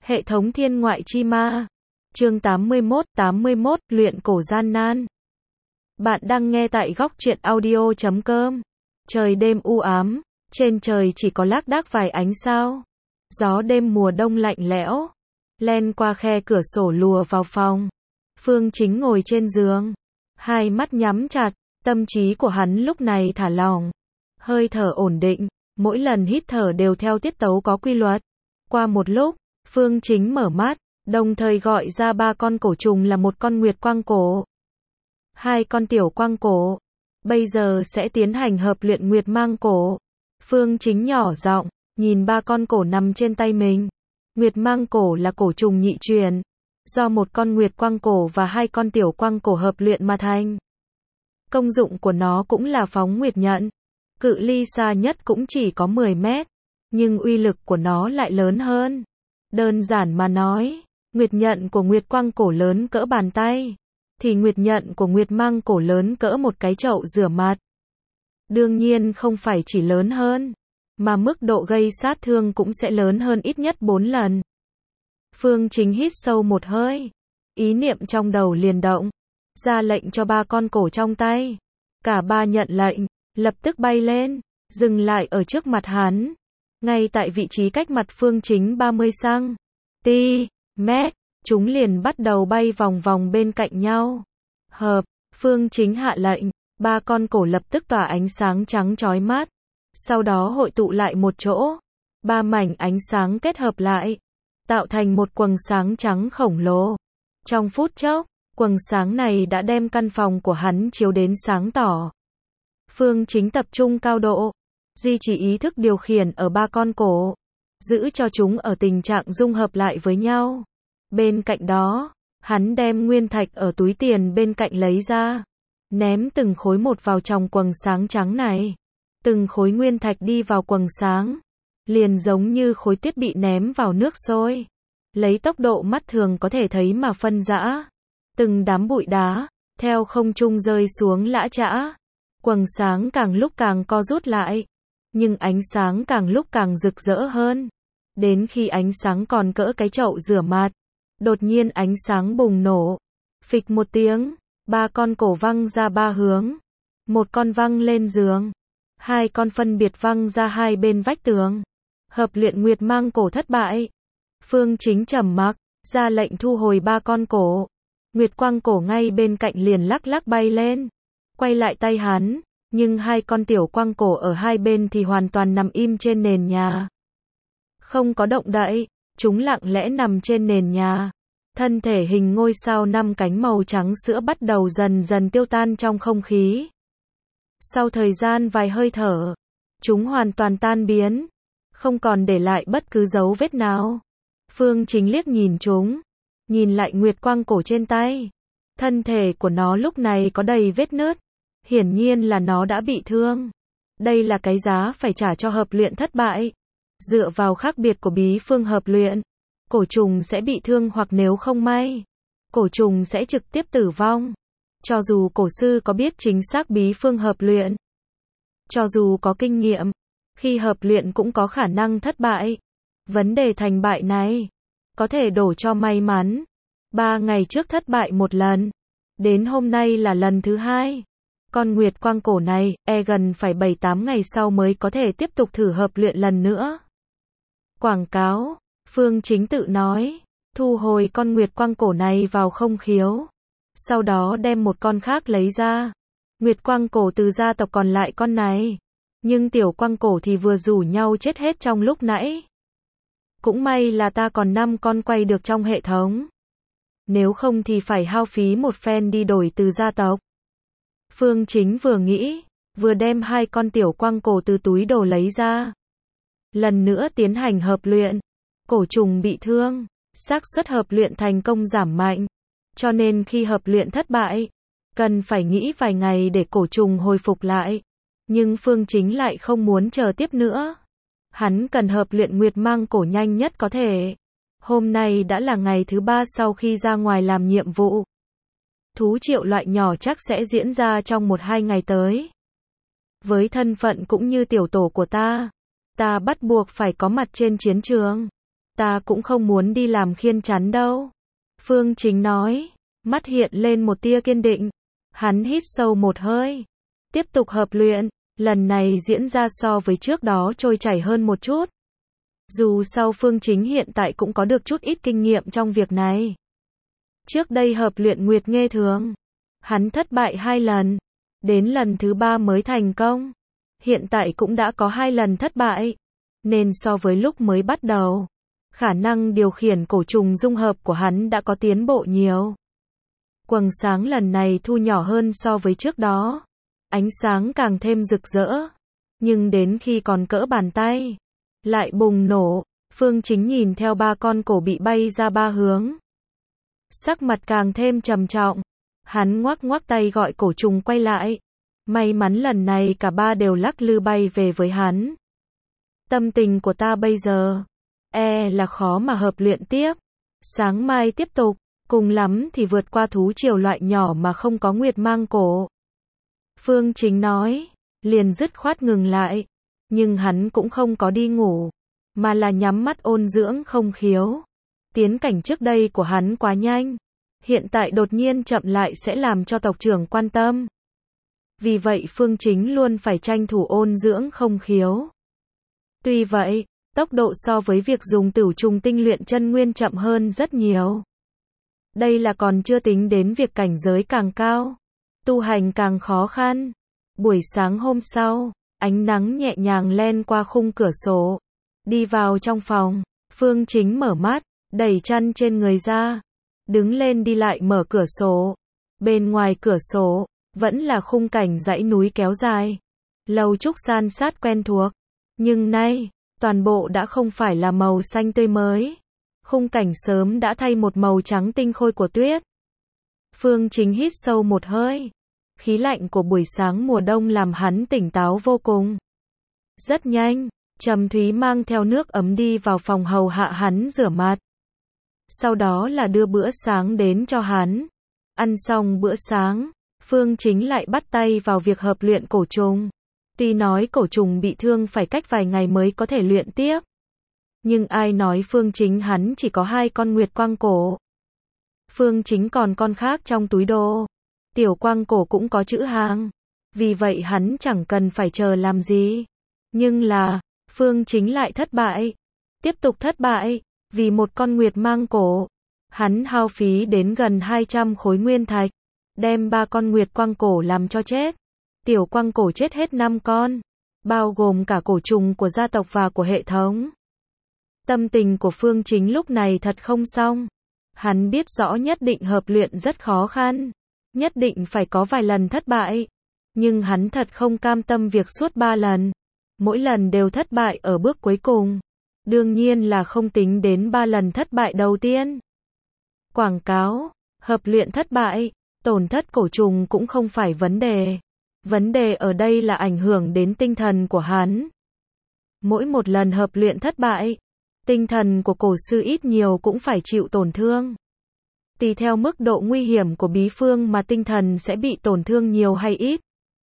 Hệ thống thiên ngoại chi ma. Chương 81, luyện cổ gian nan. Bạn đang nghe tại góc truyện audio.com. Trời đêm u ám, trên trời chỉ có lác đác vài ánh sao. Gió đêm mùa đông lạnh lẽo, len qua khe cửa sổ lùa vào phòng. Phương Chính ngồi trên giường, hai mắt nhắm chặt, tâm trí của hắn lúc này thả lỏng. Hơi thở ổn định, mỗi lần hít thở đều theo tiết tấu có quy luật. Qua một lúc, Phương Chính mở mắt, đồng thời gọi ra 3 con cổ trùng là một con nguyệt quang cổ, 2 con tiểu quang cổ. Bây giờ sẽ tiến hành hợp luyện nguyệt mang cổ. Phương Chính nhỏ giọng, nhìn 3 con cổ nằm trên tay mình. Nguyệt mang cổ là cổ trùng nhị truyền, do một con nguyệt quang cổ và 2 con tiểu quang cổ hợp luyện mà thành. Công dụng của nó cũng là phóng nguyệt nhận. Cự ly xa nhất cũng chỉ có 10 mét, nhưng uy lực của nó lại lớn hơn. Đơn giản mà nói, nguyệt nhận của nguyệt quang cổ lớn cỡ bàn tay, thì nguyệt nhận của nguyệt mang cổ lớn cỡ một cái chậu rửa mặt. Đương nhiên không phải chỉ lớn hơn, mà mức độ gây sát thương cũng sẽ lớn hơn ít nhất 4 lần. Phương Chính hít sâu một hơi, ý niệm trong đầu liền động, ra lệnh cho 3 con cổ trong tay. Cả 3 nhận lệnh, lập tức bay lên, dừng lại ở trước mặt hắn, ngay tại vị trí cách mặt Phương Chính 30 cm, chúng liền bắt đầu bay vòng vòng bên cạnh nhau. Hợp, Phương Chính hạ lệnh, 3 con cổ lập tức tỏa ánh sáng trắng chói mắt, sau đó hội tụ lại một chỗ, 3 mảnh ánh sáng kết hợp lại, tạo thành một quầng sáng trắng khổng lồ. Trong phút chốc, quầng sáng này đã đem căn phòng của hắn chiếu đến sáng tỏ. Phương Chính tập trung cao độ, duy trì ý thức điều khiển ở 3 con cổ, giữ cho chúng ở tình trạng dung hợp lại với nhau. Bên cạnh đó, hắn đem nguyên thạch ở túi tiền bên cạnh lấy ra, ném từng khối một vào trong quầng sáng trắng này. Từng khối nguyên thạch đi vào quầng sáng, liền giống như khối tuyết bị ném vào nước sôi, lấy tốc độ mắt thường có thể thấy mà phân rã. Từng đám bụi đá, theo không trung rơi xuống lã chã. Quầng sáng càng lúc càng co rút lại, nhưng ánh sáng càng lúc càng rực rỡ hơn. Đến khi ánh sáng còn cỡ cái chậu rửa mặt, đột nhiên ánh sáng bùng nổ. Phịch một tiếng, 3 con cổ văng ra 3 hướng. Một con văng lên giường, 2 con phân biệt văng ra hai bên vách tường. Hợp luyện nguyệt mang cổ thất bại. Phương Chính trầm mặc, ra lệnh thu hồi 3 con cổ. Nguyệt quang cổ ngay bên cạnh liền lắc lắc bay lên, quay lại tay hắn, nhưng 2 con tiểu quang cổ ở hai bên thì hoàn toàn nằm im trên nền nhà. Không có động đậy, chúng lặng lẽ nằm trên nền nhà. Thân thể hình ngôi sao 5 cánh màu trắng sữa bắt đầu dần dần tiêu tan trong không khí. Sau thời gian vài hơi thở, chúng hoàn toàn tan biến, không còn để lại bất cứ dấu vết nào. Phương Chính liếc nhìn chúng, nhìn lại nguyệt quang cổ trên tay. Thân thể của nó lúc này có đầy vết nứt, hiển nhiên là nó đã bị thương. Đây là cái giá phải trả cho hợp luyện thất bại. Dựa vào khác biệt của bí phương hợp luyện, cổ trùng sẽ bị thương hoặc nếu không may, cổ trùng sẽ trực tiếp tử vong. Cho dù cổ sư có biết chính xác bí phương hợp luyện, cho dù có kinh nghiệm, khi hợp luyện cũng có khả năng thất bại. Vấn đề thành bại này có thể đổ cho may mắn. 3 ngày trước thất bại một lần, đến hôm nay là lần thứ 2. Con nguyệt quang cổ này, gần phải 7-8 ngày sau mới có thể tiếp tục thử hợp luyện lần nữa. Quảng cáo, Phương Chính tự nói, thu hồi con nguyệt quang cổ này vào không khiếu. Sau đó đem một con khác lấy ra. Nguyệt quang cổ từ gia tộc còn lại con này, nhưng tiểu quang cổ thì vừa rủ nhau chết hết trong lúc nãy. Cũng may là ta còn 5 con quay được trong hệ thống. Nếu không thì phải hao phí một phen đi đổi từ gia tộc. Phương Chính vừa nghĩ, vừa đem 2 con tiểu quang cổ từ túi đồ lấy ra. Lần nữa tiến hành hợp luyện. Cổ trùng bị thương, xác suất hợp luyện thành công giảm mạnh. Cho nên khi hợp luyện thất bại, cần phải nghĩ vài ngày để cổ trùng hồi phục lại. Nhưng Phương Chính lại không muốn chờ tiếp nữa. Hắn cần hợp luyện nguyệt mang cổ nhanh nhất có thể. Hôm nay đã là ngày thứ 3 sau khi ra ngoài làm nhiệm vụ. Thú triệu loại nhỏ chắc sẽ diễn ra trong 1-2 ngày tới. Với thân phận cũng như tiểu tổ của ta bắt buộc phải có mặt trên chiến trường. Ta cũng không muốn đi làm khiên chắn đâu. Phương Chính nói, mắt hiện lên một tia kiên định. Hắn hít sâu một hơi, tiếp tục hợp luyện, lần này diễn ra so với trước đó trôi chảy hơn một chút. Dù sao Phương Chính hiện tại cũng có được chút ít kinh nghiệm trong việc này. Trước đây hợp luyện Nguyệt Nghê Thường, hắn thất bại 2 lần, đến lần thứ 3 mới thành công. Hiện tại cũng đã có 2 lần thất bại, nên so với lúc mới bắt đầu, khả năng điều khiển cổ trùng dung hợp của hắn đã có tiến bộ nhiều. Quầng sáng lần này thu nhỏ hơn so với trước đó, ánh sáng càng thêm rực rỡ, nhưng đến khi còn cỡ bàn tay, lại bùng nổ. Phương Chính nhìn theo 3 con cổ bị bay ra 3 hướng, sắc mặt càng thêm trầm trọng. Hắn ngoắc ngoắc tay gọi cổ trùng quay lại. May mắn lần này cả 3 đều lắc lư bay về với hắn. Tâm tình của ta bây giờ, là khó mà hợp luyện tiếp. Sáng mai tiếp tục, cùng lắm thì vượt qua thú triều loại nhỏ mà không có nguyệt mang cổ. Phương Chính nói, liền dứt khoát ngừng lại. Nhưng hắn cũng không có đi ngủ, mà là nhắm mắt ôn dưỡng không khiếu. Tiến cảnh trước đây của hắn quá nhanh, hiện tại đột nhiên chậm lại sẽ làm cho tộc trưởng quan tâm. Vì vậy Phương Chính luôn phải tranh thủ ôn dưỡng không khiếu. Tuy vậy, tốc độ so với việc dùng tửu trùng tinh luyện chân nguyên chậm hơn rất nhiều. Đây là còn chưa tính đến việc cảnh giới càng cao, tu hành càng khó khăn. Buổi sáng hôm sau, ánh nắng nhẹ nhàng len qua khung cửa sổ. Đi vào trong phòng, Phương Chính mở mắt, đẩy chăn trên người ra, đứng lên đi lại mở cửa sổ. Bên ngoài cửa sổ, vẫn là khung cảnh dãy núi kéo dài. Lầu trúc san sát quen thuộc. Nhưng nay, toàn bộ đã không phải là màu xanh tươi mới. Khung cảnh sớm đã thay một màu trắng tinh khôi của tuyết. Phương Chính hít sâu một hơi. Khí lạnh của buổi sáng mùa đông làm hắn tỉnh táo vô cùng. Rất nhanh, Trầm Thúy mang theo nước ấm đi vào phòng hầu hạ hắn rửa mặt. Sau đó là đưa bữa sáng đến cho hắn. Ăn xong bữa sáng, Phương Chính lại bắt tay vào việc hợp luyện cổ trùng. Tuy nói cổ trùng bị thương phải cách vài ngày mới có thể luyện tiếp. Nhưng ai nói Phương Chính hắn chỉ có 2 con nguyệt quang cổ. Phương Chính còn con khác trong túi đồ. Tiểu quang cổ cũng có chữ hàng. Vì vậy hắn chẳng cần phải chờ làm gì. Nhưng là, Phương Chính lại thất bại. Tiếp tục thất bại, vì một con nguyệt mang cổ. Hắn hao phí đến gần 200 khối nguyên thạch, đem 3 con nguyệt quang cổ làm cho chết. Tiểu quang cổ chết hết 5 con, bao gồm cả cổ trùng của gia tộc và của hệ thống. Tâm tình của Phương Chính lúc này thật không xong. Hắn biết rõ nhất định hợp luyện rất khó khăn, nhất định phải có vài lần thất bại. Nhưng hắn thật không cam tâm việc suốt 3 lần, mỗi lần đều thất bại ở bước cuối cùng. Đương nhiên là không tính đến 3 lần thất bại đầu tiên. Quảng cáo, hợp luyện thất bại, tổn thất cổ trùng cũng không phải vấn đề. Vấn đề ở đây là ảnh hưởng đến tinh thần của hắn. Mỗi một lần hợp luyện thất bại, tinh thần của cổ sư ít nhiều cũng phải chịu tổn thương. Tùy theo mức độ nguy hiểm của bí phương mà tinh thần sẽ bị tổn thương nhiều hay ít.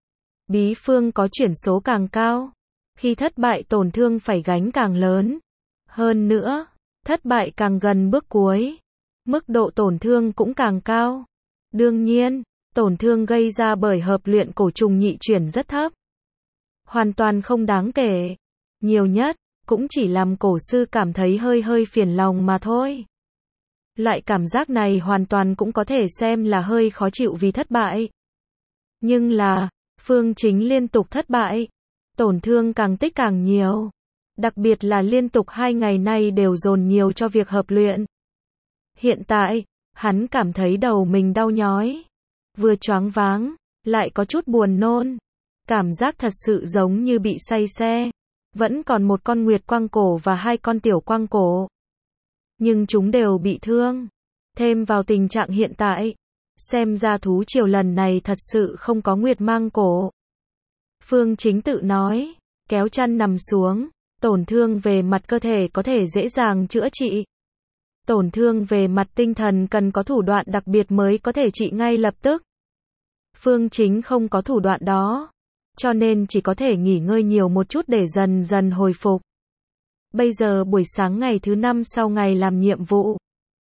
Bí phương có chuyển số càng cao, khi thất bại tổn thương phải gánh càng lớn. Hơn nữa, thất bại càng gần bước cuối, mức độ tổn thương cũng càng cao. Đương nhiên, tổn thương gây ra bởi hợp luyện cổ trùng nhị chuyển rất thấp. Hoàn toàn không đáng kể. Nhiều nhất, cũng chỉ làm cổ sư cảm thấy hơi phiền lòng mà thôi. Loại cảm giác này hoàn toàn cũng có thể xem là hơi khó chịu vì thất bại. Nhưng là, Phương Chính liên tục thất bại, tổn thương càng tích càng nhiều. Đặc biệt là liên tục 2 ngày nay đều dồn nhiều cho việc hợp luyện. Hiện tại, hắn cảm thấy đầu mình đau nhói, vừa choáng váng, lại có chút buồn nôn. Cảm giác thật sự giống như bị say xe. Vẫn còn một con nguyệt quang cổ và 2 con tiểu quang cổ. Nhưng chúng đều bị thương. Thêm vào tình trạng hiện tại, xem ra thú triều lần này thật sự không có nguyệt mang cổ. Phương Chính tự nói, kéo chăn nằm xuống. Tổn thương về mặt cơ thể có thể dễ dàng chữa trị. Tổn thương về mặt tinh thần cần có thủ đoạn đặc biệt mới có thể trị ngay lập tức. Phương Chính không có thủ đoạn đó, cho nên chỉ có thể nghỉ ngơi nhiều một chút để dần dần hồi phục. Bây giờ buổi sáng ngày thứ 5 sau ngày làm nhiệm vụ.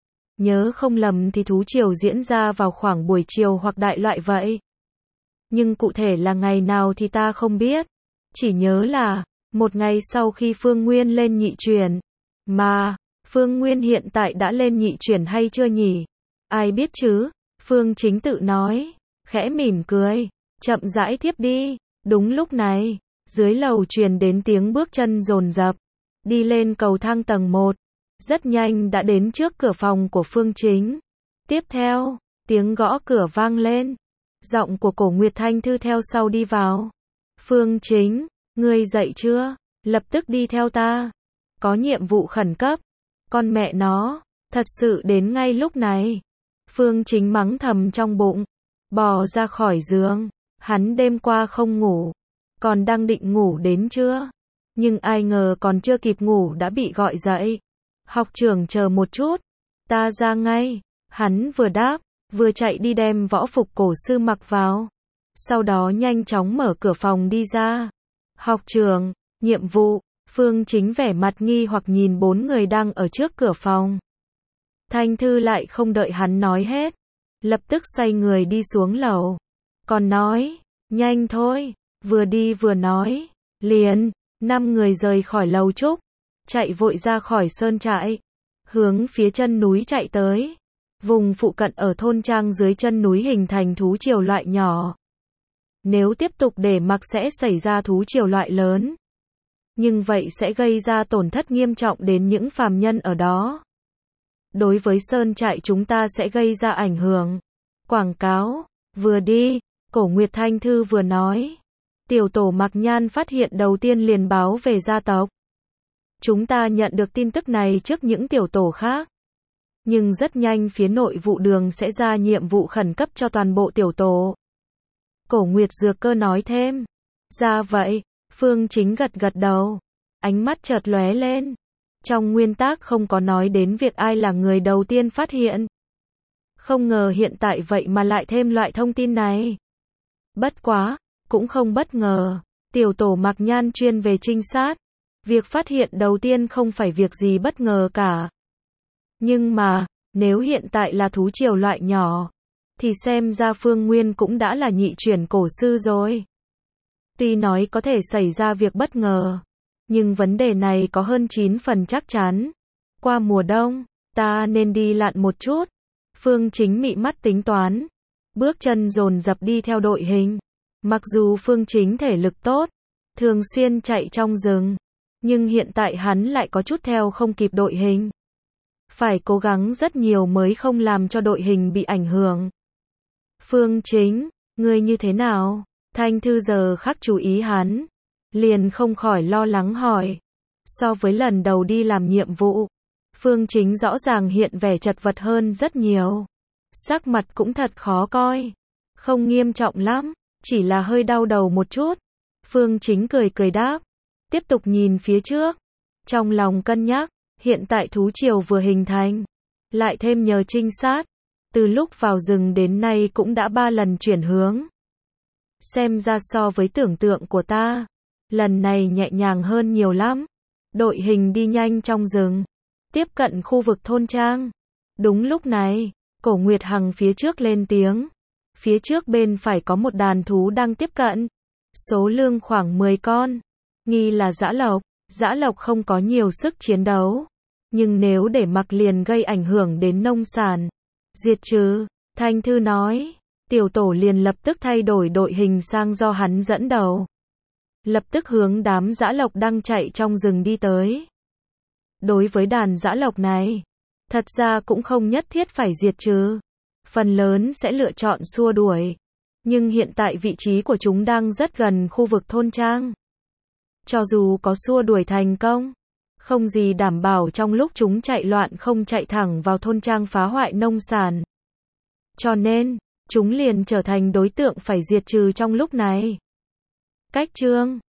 Nhớ không lầm thì thú triều diễn ra vào khoảng buổi chiều hoặc đại loại vậy. Nhưng cụ thể là ngày nào thì ta không biết. Chỉ nhớ là, một ngày sau khi Phương Nguyên lên nhị chuyển. Mà, Phương Nguyên hiện tại đã lên nhị chuyển hay chưa nhỉ? Ai biết chứ? Phương Chính tự nói, khẽ mỉm cười, chậm rãi tiếp đi. Đúng lúc này, dưới lầu truyền đến tiếng bước chân dồn dập, đi lên cầu thang tầng 1. Rất nhanh đã đến trước cửa phòng của Phương Chính. Tiếp theo, tiếng gõ cửa vang lên. Giọng của Cổ Nguyệt Thanh Thư theo sau đi vào. Phương Chính, ngươi dậy chưa? Lập tức đi theo ta. Có nhiệm vụ khẩn cấp. Con mẹ nó, thật sự đến ngay lúc này. Phương Chính mắng thầm trong bụng. Bò ra khỏi giường. Hắn đêm qua không ngủ. Còn đang định ngủ đến trưa. Nhưng ai ngờ còn chưa kịp ngủ đã bị gọi dậy. Học trưởng chờ một chút. Ta ra ngay. Hắn vừa đáp, vừa chạy đi đem võ phục cổ sư mặc vào. Sau đó nhanh chóng mở cửa phòng đi ra. Học trưởng, nhiệm vụ. Phương Chính vẻ mặt nghi hoặc nhìn 4 người đang ở trước cửa phòng. Thanh Thư lại không đợi hắn nói hết. Lập tức xoay người đi xuống lầu. Còn nói, nhanh thôi. Vừa đi vừa nói. Liền, 5 người rời khỏi lầu trúc. Chạy vội ra khỏi sơn trại. Hướng phía chân núi chạy tới. Vùng phụ cận ở thôn trang dưới chân núi hình thành thú triều loại nhỏ. Nếu tiếp tục để mặc sẽ xảy ra thú triều loại lớn. Nhưng vậy sẽ gây ra tổn thất nghiêm trọng đến những phàm nhân ở đó. Đối với sơn trại chúng ta sẽ gây ra ảnh hưởng. Quảng cáo, vừa đi, Cổ Nguyệt Thanh Thư vừa nói. Tiểu tổ Mạc Nhan phát hiện đầu tiên liền báo về gia tộc. Chúng ta nhận được tin tức này trước những tiểu tổ khác. Nhưng rất nhanh phía nội vụ đường sẽ ra nhiệm vụ khẩn cấp cho toàn bộ tiểu tổ. Cổ Nguyệt Dược Cơ nói thêm. Ra vậy, Phương Chính gật gật đầu. Ánh mắt chợt lóe lên. Trong nguyên tắc không có nói đến việc ai là người đầu tiên phát hiện. Không ngờ hiện tại vậy mà lại thêm loại thông tin này. Bất quá, cũng không bất ngờ. Tiểu tổ Mạc Nhan chuyên về trinh sát. Việc phát hiện đầu tiên không phải việc gì bất ngờ cả. Nhưng mà, nếu hiện tại là thú triều loại nhỏ, thì xem ra Phương Nguyên cũng đã là nhị chuyển cổ sư rồi. Tuy nói có thể xảy ra việc bất ngờ, nhưng vấn đề này có hơn 9 phần chắc chắn. Qua mùa đông, ta nên đi lặn một chút. Phương Chính mị mắt tính toán. Bước chân dồn dập đi theo đội hình. Mặc dù Phương Chính thể lực tốt, thường xuyên chạy trong rừng, nhưng hiện tại hắn lại có chút theo không kịp đội hình. Phải cố gắng rất nhiều mới không làm cho đội hình bị ảnh hưởng. Phương Chính, ngươi như thế nào? Thanh Thư giờ khắc chú ý hắn. Liền không khỏi lo lắng hỏi. So với lần đầu đi làm nhiệm vụ, Phương Chính rõ ràng hiện vẻ chật vật hơn rất nhiều. Sắc mặt cũng thật khó coi. Không nghiêm trọng lắm, chỉ là hơi đau đầu một chút. Phương Chính cười cười đáp. Tiếp tục nhìn phía trước. Trong lòng cân nhắc, hiện tại thú triều vừa hình thành. Lại thêm nhờ trinh sát. Từ lúc vào rừng đến nay cũng đã 3 lần chuyển hướng. Xem ra so với tưởng tượng của ta, lần này nhẹ nhàng hơn nhiều lắm. Đội hình đi nhanh trong rừng, tiếp cận khu vực thôn trang. Đúng lúc này, Cổ Nguyệt Hằng phía trước lên tiếng. Phía trước bên phải có một đàn thú đang tiếp cận. Số lượng khoảng 10 con. Nghi là dã lộc. Dã lộc không có nhiều sức chiến đấu. Nhưng nếu để mặc liền gây ảnh hưởng đến nông sản. Diệt trừ, Thanh Thư nói. Tiểu tổ liền lập tức thay đổi đội hình sang do hắn dẫn đầu. Lập tức hướng đám dã lộc đang chạy trong rừng đi tới. Đối với đàn dã lộc này, thật ra cũng không nhất thiết phải diệt trừ. Phần lớn sẽ lựa chọn xua đuổi. Nhưng hiện tại vị trí của chúng đang rất gần khu vực thôn trang. Cho dù có xua đuổi thành công, không gì đảm bảo trong lúc chúng chạy loạn không chạy thẳng vào thôn trang phá hoại nông sản. Cho nên, chúng liền trở thành đối tượng phải diệt trừ trong lúc này. Cách chương